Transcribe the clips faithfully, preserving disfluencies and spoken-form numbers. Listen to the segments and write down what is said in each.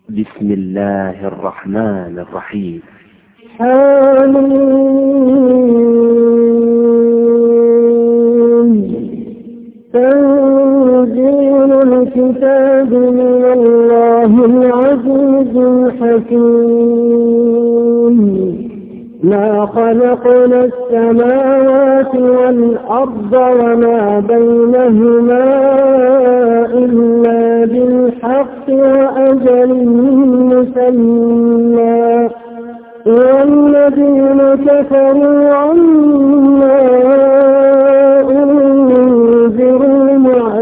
بسم الله الرحمن الرحيم. حميم. تنزيل الكتاب من الله العزيز الحكيم. ما خلقنا السماوات والأرض وما بينهما إلا بالحق وأجل مسمى، والذين كفروا عما أنذروا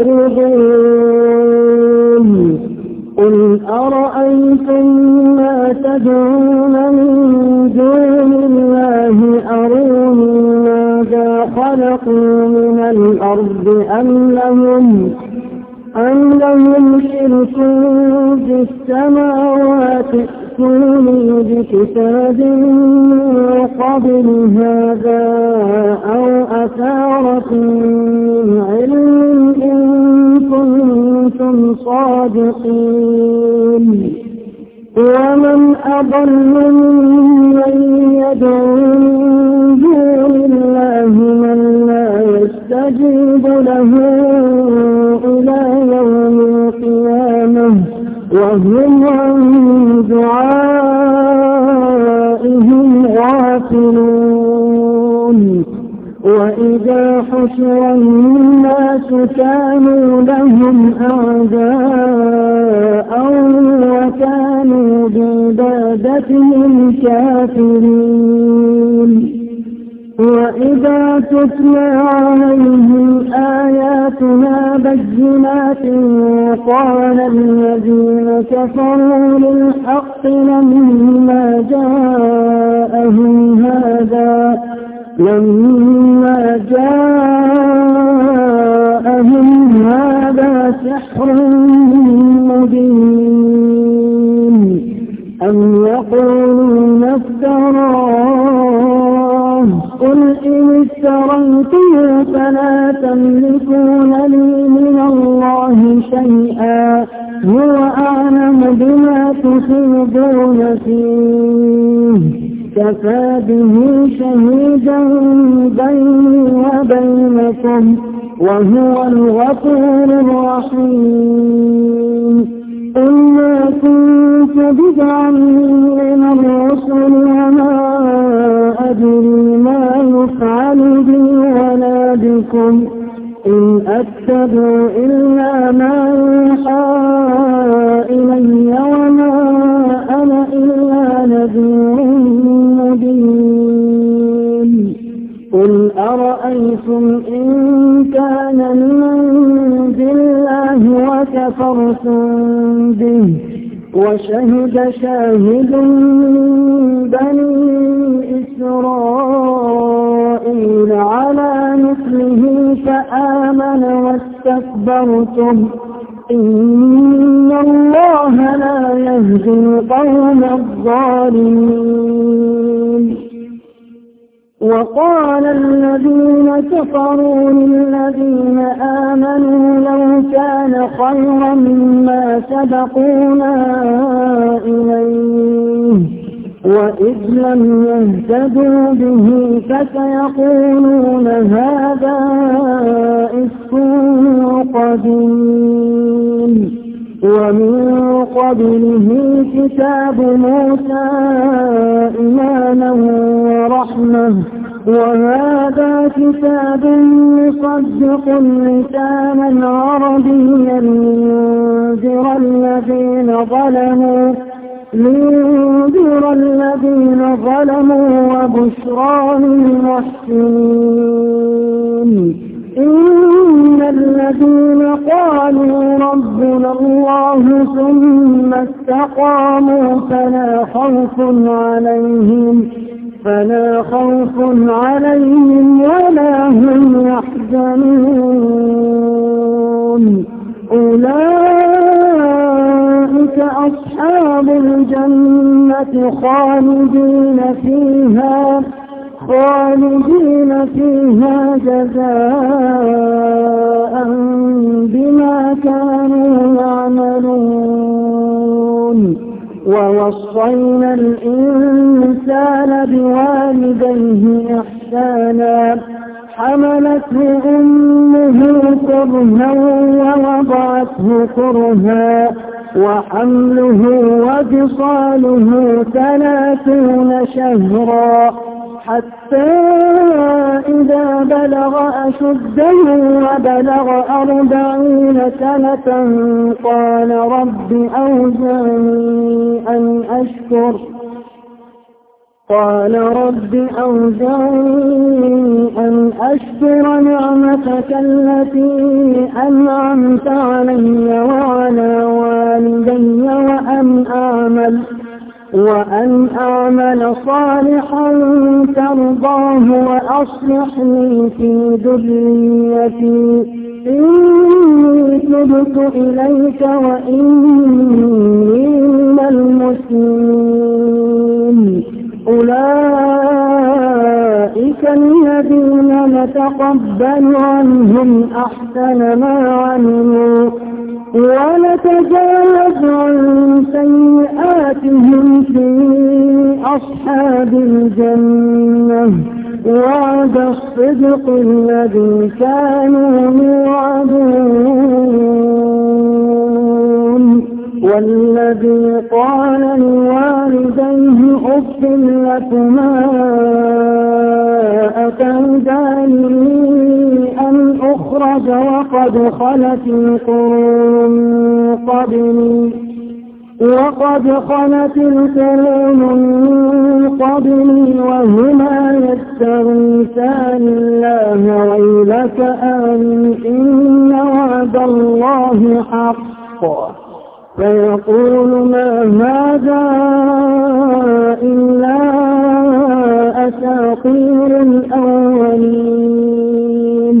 معرضون. قل أرأيتم ما تدعون من دون الله أروني ماذا خلقوا من الأرض أم لهم أم لهم شرك في السماوات، ائتوني بكتاب من قبل هذا أو أثارة من علم إن كنتم صادقين. ومن أضل ممن يدعو من دون الله من لا يستجيب له إلى يوم القيامة وهم عن دعائهم غافلون. وإذا حشر الناس كانوا لهم أعداء وكانوا بعبادتهم كافرين. وإذا تتلى عليهم آياتنا بينات قال الذين كفروا للحق لما جاءهم هذا لما جاءهم هذا سحر مبين أم يقولون افتراه قل إن افتريته فلا تملكون لي من الله شيئا هو أعلم بما تفيضون فيه كفى به شهيدا بيني وبينكم وهو الغفور الرحيم. قل ما كنت بدعا من الرسل وما أدري ما يفعل بي ولا بكم إن أتبع إلا ما يوحى إلي وما أنا إلا نذير مبين. قل أرأيتم إن كان من عند الله وكفرتم به وشهد شاهد من بني إسرائيل على مثله فآمن واستكبرتم إن الله لا يهدي القوم الظالمين. وقال الذين كفروا للذين آمنوا لو كان خيرا ما سبقونا إليه وإذ لم يهتدوا به فسيقولون هذا إفك قديم. ومن قبله كتاب موسى إماما ورحمة وهذا كتاب مصدق لسانا عربيا لينذر الذين ظلموا لينذر الذين ظلموا وبشرى للمحسنين. إن الذين قالوا ربنا الله ثم استقاموا فلا خوف عليهم فلا خوف عليهم ولا هم يحزنون. أولئك أصحاب الجنة خالدين فيها خالدين فيها جزاء بما كانوا يعملون. ووصينا الإنسان بوالديه إحسانا حملته أمه كرها ووضعته كرها وحمله وفصاله ثلاثون شهرا حتى إذا بلغ أشده وبلغ أربعين سنة قال رب أوزعني أن أشكر قال رب أوزعني أن أشكر نعمتك التي أنعمت علي وعلى والدي وأن أعمل وأن أعمل صالحا ترضاه وأصلح لي في ذريتي إني تبت إليك وإني من المسلمين أولئك الذين نتقبل عنهم أحسن ما عملوا ونتجاوز عن سيئاتهم في أصحاب الجنة وعد الصدق الذي كانوا يوعدون والذي قال لوالديه أف لكما أتعدانني أن أخرج وقد خلت القرون قبلي وقد خلت القرون من قبلي وهما يستغيثان الله ويلك آمن إن وعد الله حق فيقول ما هذا إلا أساطير الأولين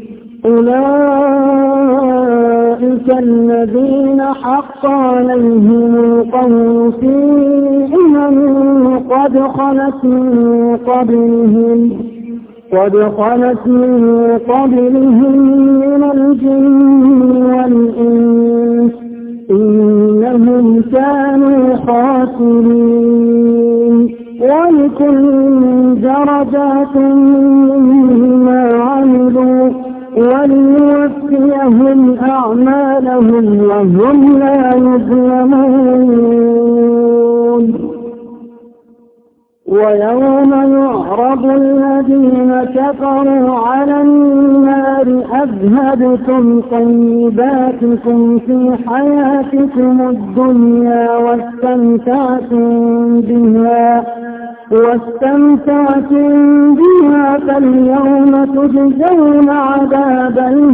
أولئك الذين حق عليهم القول في أمم قد خلت من قبلهم قد خلت من قبلهم من الجن والإنس إنهم كانوا خاسرين ولكل درجات مما عملوا وليوفيهم أعمالهم وهم لا يظلمون ويوم يعرض الذين كفروا على النار أذهبتم طيباتكم في حياتكم الدنيا واستمتعتم بها واستمتعتم بها فاليوم تجزون عذاب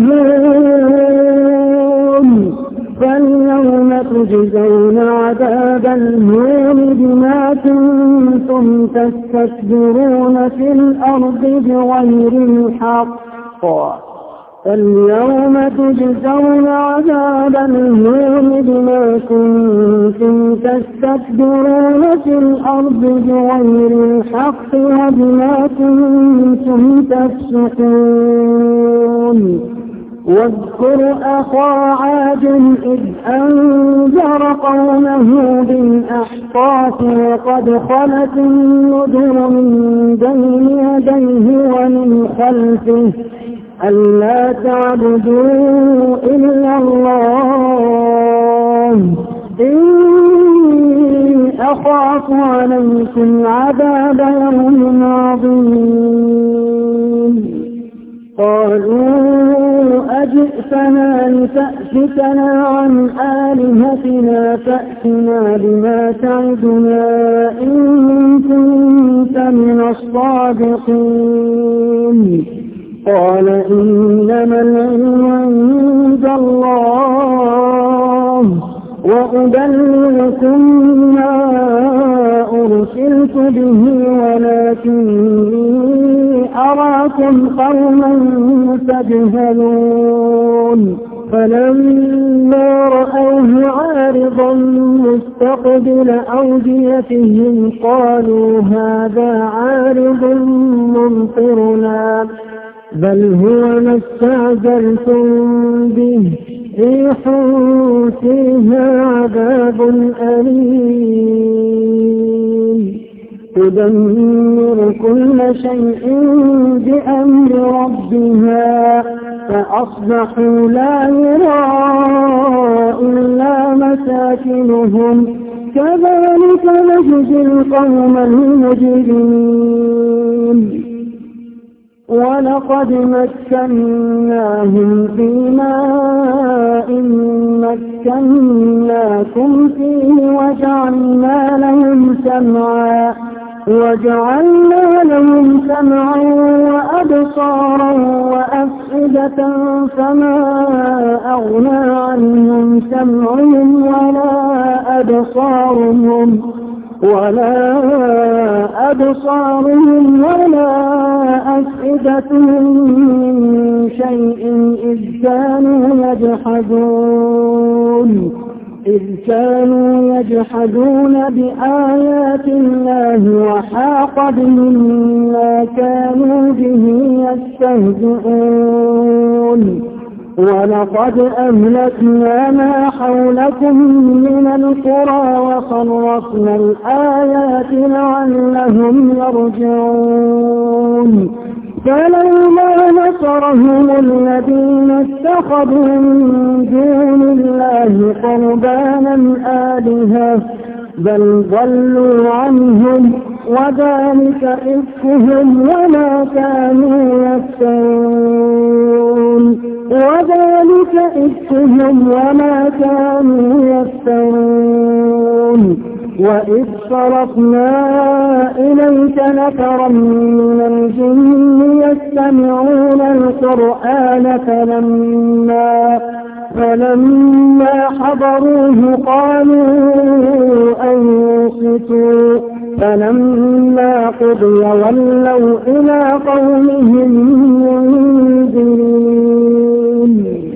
الهون فاليوم تجزون عذاب الهون بما كنتم تستكبرون في الأرض بغير الحق فاليوم تجزون عذاب الهون بما كنتم تستكبرون في الأرض بغير الحق وبما كنتم تفسقون واذكر أخا عاد إذ أنذر قومه بالأحقاف وقد خلت النذر من بين يديه ومن خلفه ألا تعبدوا إلا الله إني أخاف عليكم عذاب يوم عظيم قالوا أجئتنا لتأفكنا عن آلهتنا فأتنا بما تعدنا إن كنت من الصادقين قال إنما العلم عند الله وأبلغكم ما أرسلت به ولكني أراكم قوما تجهلون فلما رأوه عارضا مستقبل أوديتهم قالوا هذا عارض ممطرنا بل هو ما استعجلتم به ريح فيها عذاب أليم تدمر كل شيء بأمر ربها فأصبحوا لا يرى إلا مساكنهم كذلك نجزي القوم المجرمين ولقد مكناهم في ماء مكناكم فيه وجعلنا لهم سمعا وجعلنا لهم سمعا وأبصارا وأفئدة فما أغنى عنهم سمعهم ولا أبصارهم ولا أبصارهم ولا أفئدتهم من شيء إذ كانوا يجحدون إذ كانوا يجحدون بآيات الله وحاق بهم ما كانوا به يستهزئون ولقد أهلكنا ما حولكم من القرى وصرفنا الآيات لعلهم يرجعون فلولا نصرهم الذين اتخذوا من دون الله قربانا آلهة بل ضلوا عنهم وذلك إفكهم وما كانوا يفترون وذلك إفكهم وما كانوا يفترون وإذ صرفنا إليك نفرا من الجن يستمعون القرآن فلما فلما حضروه قالوا أنصتوا فلما قضي ولوا إلى قومهم منذرين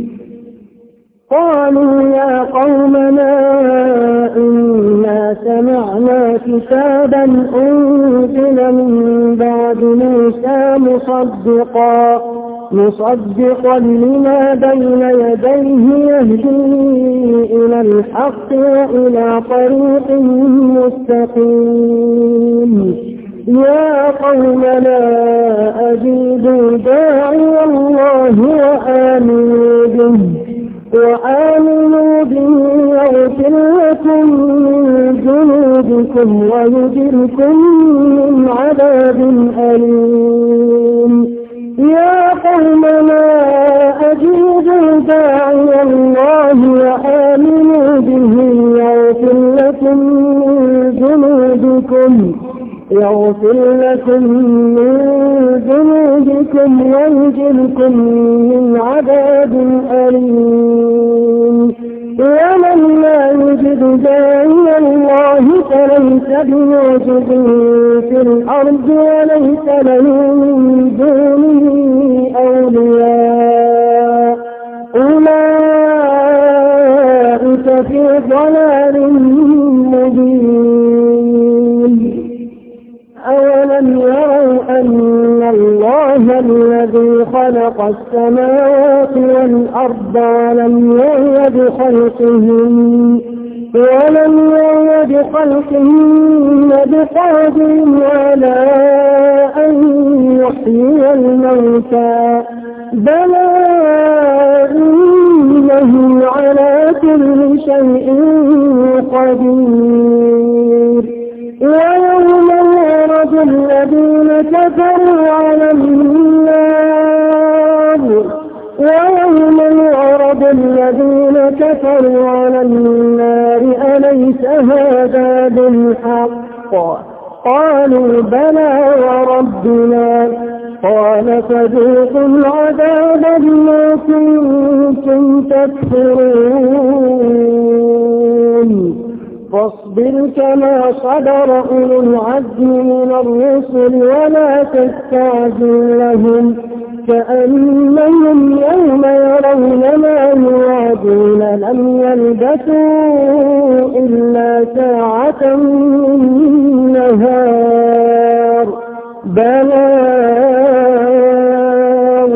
قالوا يا قومنا إنا سمعنا كتابا أنزل من بعد موسى مصدقا مصدقا لما بين يديه يهدي إلى الحق وإلى طريق مستقيم يا قومنا أجيبوا داعي الله وآمنوا به وآمنوا به يغفر لكم من ذنوبكم ويجركم من عذاب أليم يا قومنا أجيبوا داعي الله وآمنوا به يغفر لكم من ذنوبكم يغفر لكم من ذنوبكم ويجركم من عذاب أليم ومن لا يجد داعي الله فليس بمعجز في الأرض وليس له من دونه أولياء أولئك في ضلال مبين أولم يروا أن الله الذي خلق السماوات والأرض ولم يعي بخلقهن ولم يعي بخلقهن بقادر على أن يحيي الموتى بلى إنه على كل شيء قدير ويوم يعرض الذين كفروا على النار ويوم يعرض الذين كفروا على النار أليس هذا بالحق قالوا بلى وربنا قال فذوقوا العذاب بما كنتم تكفرون فاصبر كما صبر أولو العزم من الرسل ولا تستعجل لهم كأنهم يوم يرون ما يوعدون لم يلبثوا إلا ساعة من نهار بلاغ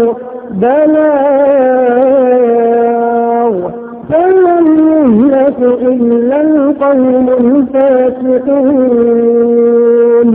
بلاغ فلم يهلك إلا القوم الفاسقون